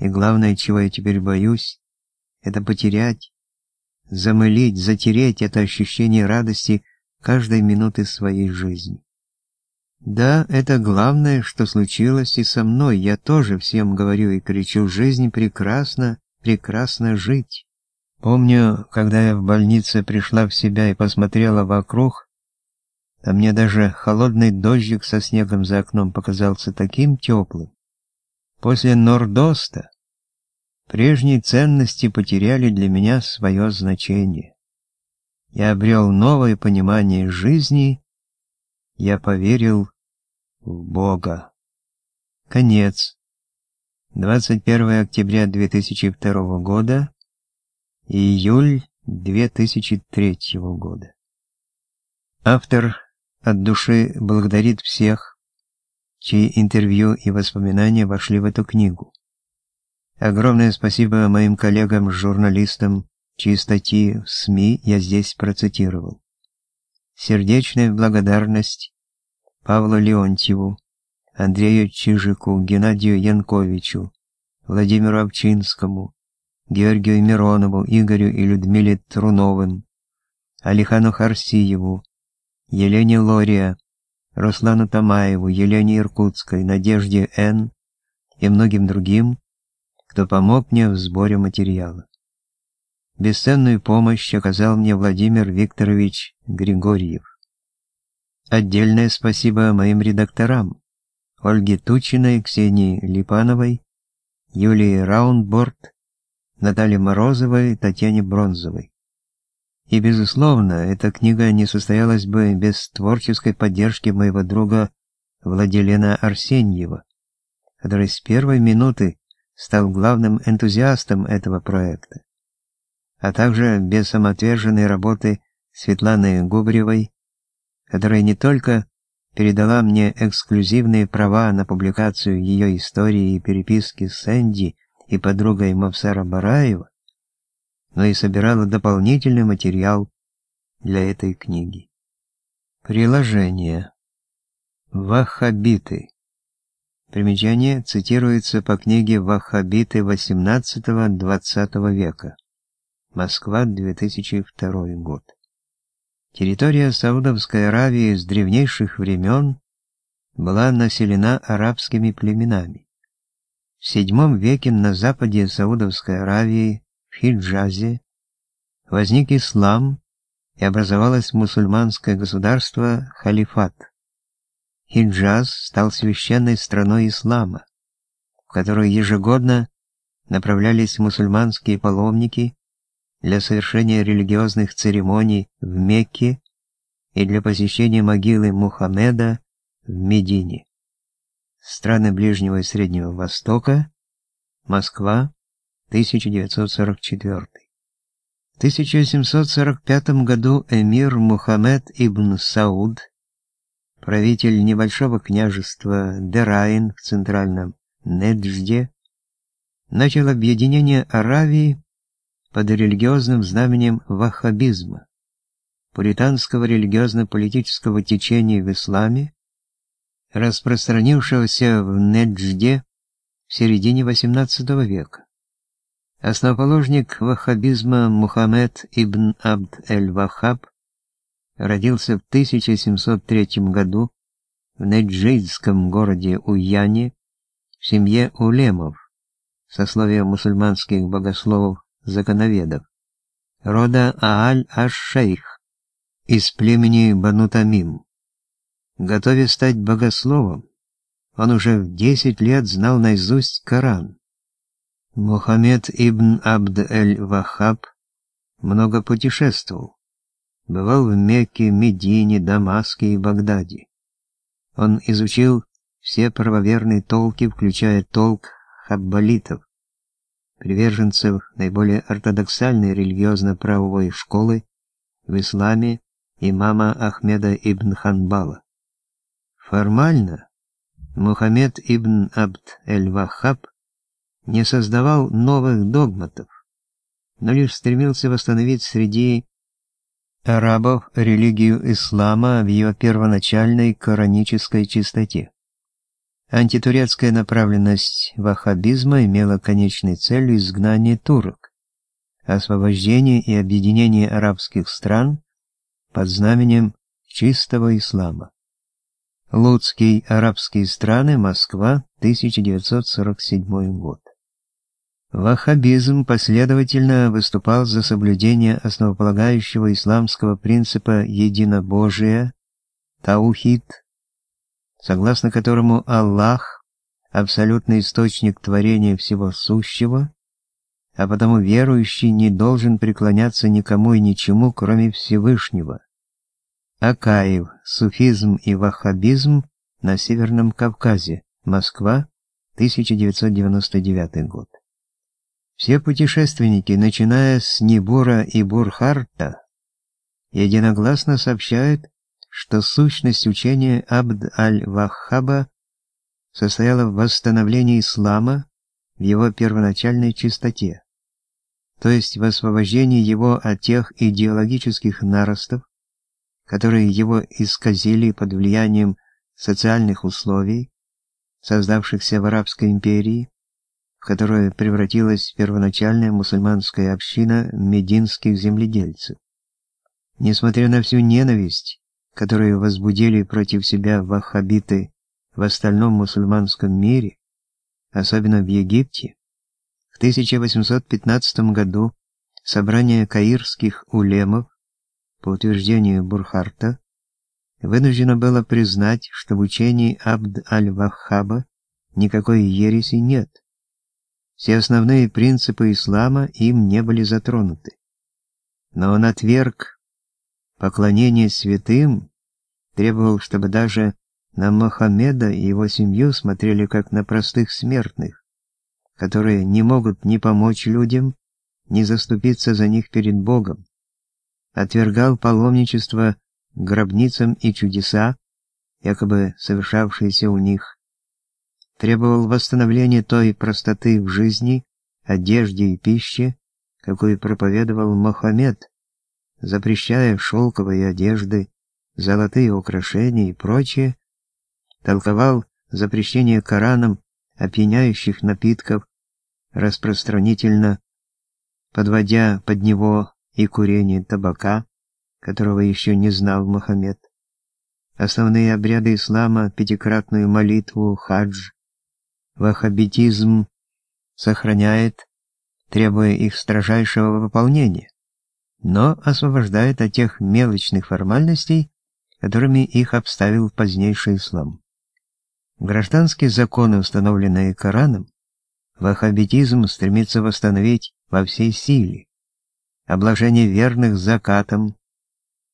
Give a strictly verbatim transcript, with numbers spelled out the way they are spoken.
И главное, чего я теперь боюсь, это потерять, замылить, затереть это ощущение радости каждой минуты своей жизни. Да, это главное, что случилось и со мной. Я тоже всем говорю и кричу: жизнь прекрасна, прекрасно жить. Помню, когда я в больнице пришла в себя и посмотрела вокруг, а мне даже холодный дождик со снегом за окном показался таким теплым. После нордоста прежние ценности потеряли для меня свое значение. Я обрел новое понимание жизни, я поверил в Бога. Конец. двадцать первое октября две тысячи второго года, июль две тысячи третьего года. Автор от души благодарит всех, чьи интервью и воспоминания вошли в эту книгу. Огромное спасибо моим коллегам-журналистам, чьи статьи в СМИ я здесь процитировал. Сердечная благодарность Павлу Леонтьеву, Андрею Чижику, Геннадию Янковичу, Владимиру Овчинскому, Георгию Миронову, Игорю и Людмиле Труновым, Алихану Харсиеву, Елене Лория, Руслану Тамаеву, Елене Иркутской, Надежде Н. и многим другим, кто помог мне в сборе материала. Бесценную помощь оказал мне Владимир Викторович Григорьев. Отдельное спасибо моим редакторам: Ольге Тучиной, Ксении Липановой, Юлии Раундборд, Наталье Морозовой, Татьяне Бронзовой. И, безусловно, эта книга не состоялась бы без творческой поддержки моего друга Владилена Арсеньева, который с первой минуты стал главным энтузиастом этого проекта, а также без самоотверженной работы Светланы Губаревой, которая не только передала мне эксклюзивные права на публикацию ее истории и переписки с Энди и подругой Мавсара Бараева, но и собирала дополнительный материал для этой книги. Приложение. Ваххабиты. Примечание цитируется по книге «Ваххабиты восемнадцатого-двадцатого века». Москва, две тысячи второй год. Территория Саудовской Аравии с древнейших времен была населена арабскими племенами. В седьмом веке на западе Саудовской Аравии, в Хиджазе, возник ислам и образовалось мусульманское государство халифат. Хиджаз стал священной страной ислама, в которую ежегодно направлялись мусульманские паломники для совершения религиозных церемоний в Мекке и для посещения могилы Мухаммеда в Медине. Страны Ближнего и Среднего Востока, Москва, тысяча девятьсот сорок четвёртый. В тысяча семьсот сорок пятом году эмир Мухаммед ибн Сауд, правитель небольшого княжества Дераин в центральном Неджде, начал объединение Аравии под религиозным знаменем ваххабизма, пуританского религиозно-политического течения в исламе, распространившегося в Неджде в середине восемнадцатого века. Основоположник ваххабизма Мухаммед ибн Абд эль-Ваххаб родился в тысяча семьсот третьем году в неджидском городе Уяне в семье улемов, сословия мусульманских богословов-законоведов, рода Ааль-аш-Шейх из племени Бану Тамим. Готовясь стать богословом, он уже в десять лет знал наизусть Коран. Мухаммед ибн Абд эль-Ваххаб много путешествовал, бывал в Мекке, Медине, Дамаске и Багдаде. Он изучил все правоверные толки, включая толк хаббалитов, приверженцев наиболее ортодоксальной религиозно-правовой школы в исламе имама Ахмеда ибн Ханбала. Формально Мухаммед ибн Абд эль-Ваххаб не создавал новых догматов, но лишь стремился восстановить среди арабов религию ислама в ее первоначальной коранической чистоте. Антитурецкая направленность ваххабизма имела конечной целью изгнание турок, освобождение и объединение арабских стран под знаменем чистого ислама. Лудский, арабские страны, Москва, тысяча девятьсот сорок седьмой год. Ваххабизм последовательно выступал за соблюдение основополагающего исламского принципа единобожия, таухид, согласно которому Аллах – абсолютный источник творения всего сущего, а потому верующий не должен преклоняться никому и ничему, кроме Всевышнего. Акаев, суфизм и ваххабизм на Северном Кавказе, Москва, тысяча девятьсот девяносто девятый год. Все путешественники, начиная с Нибура и Бурхарта, единогласно сообщают, что сущность учения Абд аль-Ваххаба состояла в восстановлении ислама в его первоначальной чистоте, то есть в освобождении его от тех идеологических наростов, которые его исказили под влиянием социальных условий, создавшихся в Арабской империи, в которую превратилась первоначальная мусульманская община мединских земледельцев. Несмотря на всю ненависть, которую возбудили против себя ваххабиты в остальном мусульманском мире, особенно в Египте, в тысяча восемьсот пятнадцатом году собрание каирских улемов, по утверждению Бурхарта, вынуждено было признать, что в учении Абд аль-Ваххаба никакой ереси нет. Все основные принципы ислама им не были затронуты. Но он отверг поклонение святым, требовал, чтобы даже на Мухаммеда и его семью смотрели как на простых смертных, которые не могут ни помочь людям, ни заступиться за них перед Богом. Отвергал паломничество к гробницам и чудеса, якобы совершавшиеся у них. Требовал восстановления той простоты в жизни, одежде и пище, какую проповедовал Мухаммед, запрещая шелковые одежды, золотые украшения и прочее, толковал запрещение Кораном опьяняющих напитков распространительно, подводя под него и курение табака, которого еще не знал Мухаммед. Основные обряды ислама, пятикратную молитву, хадж, ваххабитизм сохраняет, требуя их строжайшего выполнения, но освобождает от тех мелочных формальностей, которыми их обставил позднейший ислам. Гражданские законы, установленные Кораном, ваххабитизм стремится восстановить во всей силе. Обложение верных закатом,